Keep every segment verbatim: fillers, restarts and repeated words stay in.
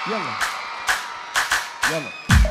يلا يلا.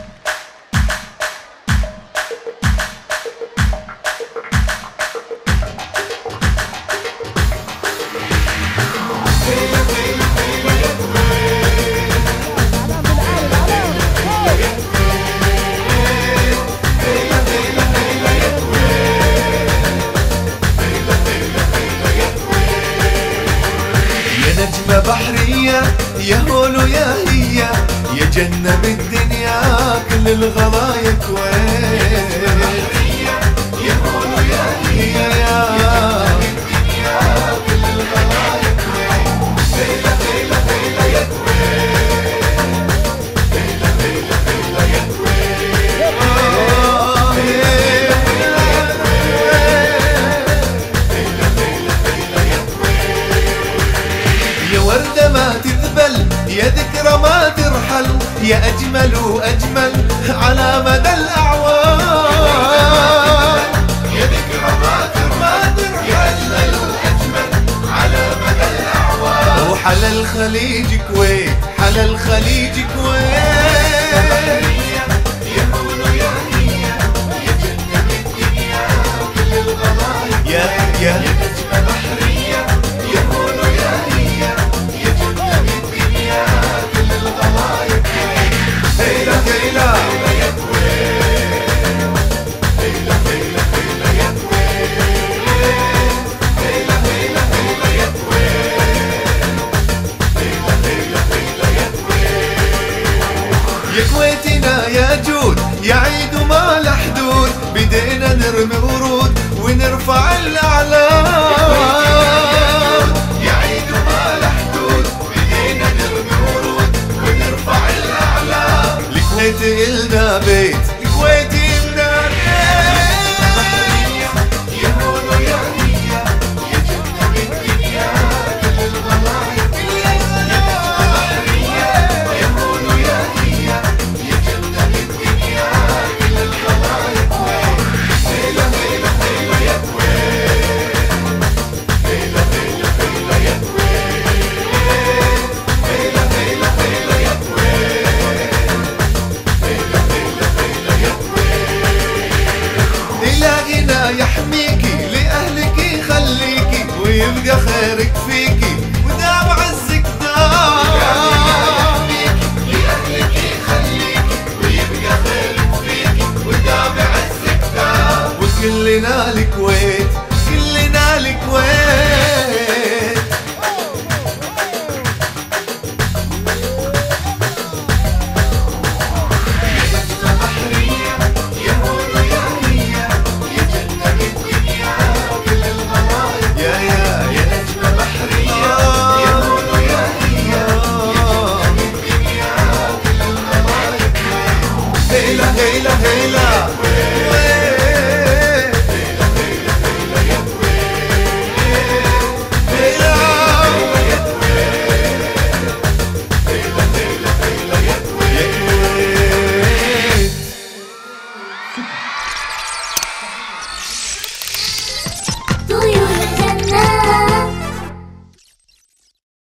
نجمة بحرية يا هولو يا هي، يا جنة بالدنيا كل الغلايا كويت. يا هولو يا هي يا جنة بالدنيا كل الغلايا كويت. هيلا هيلا هيلا يا كويت، هيلا هيلا هيلا يا كويت. آه هيلا هيلا يا كويت، هيلا هيلا هيلا يا كويت. يا وردة ما تذبل، يا ذكرى ما ترحل، يا أجمل وأجمل على مدى الأعوام. يا ذكرى ما ترحل، يا أجمل وأجمل على مدى الأعوام. وحلا الخليج كويت، حلا الخليج كويت. يا هولو يا هي، يا جنة بالدنيا كل الغلايا. يا يا يا نجمة بحرية يا هولو يا هي، يا جنة بالدنيا كل الغلايا كويت. هيلا هيلا هيلا يا كويت، هيلا هيلا هيلا يا كويت، هيلا هيلا هيلا يا كويت، هيلا هيلا هيلا يا كويت. يا كويتنا يا جود يا عيد وما له حدود، بدينا نرمي ورود ونرفع الأعلام.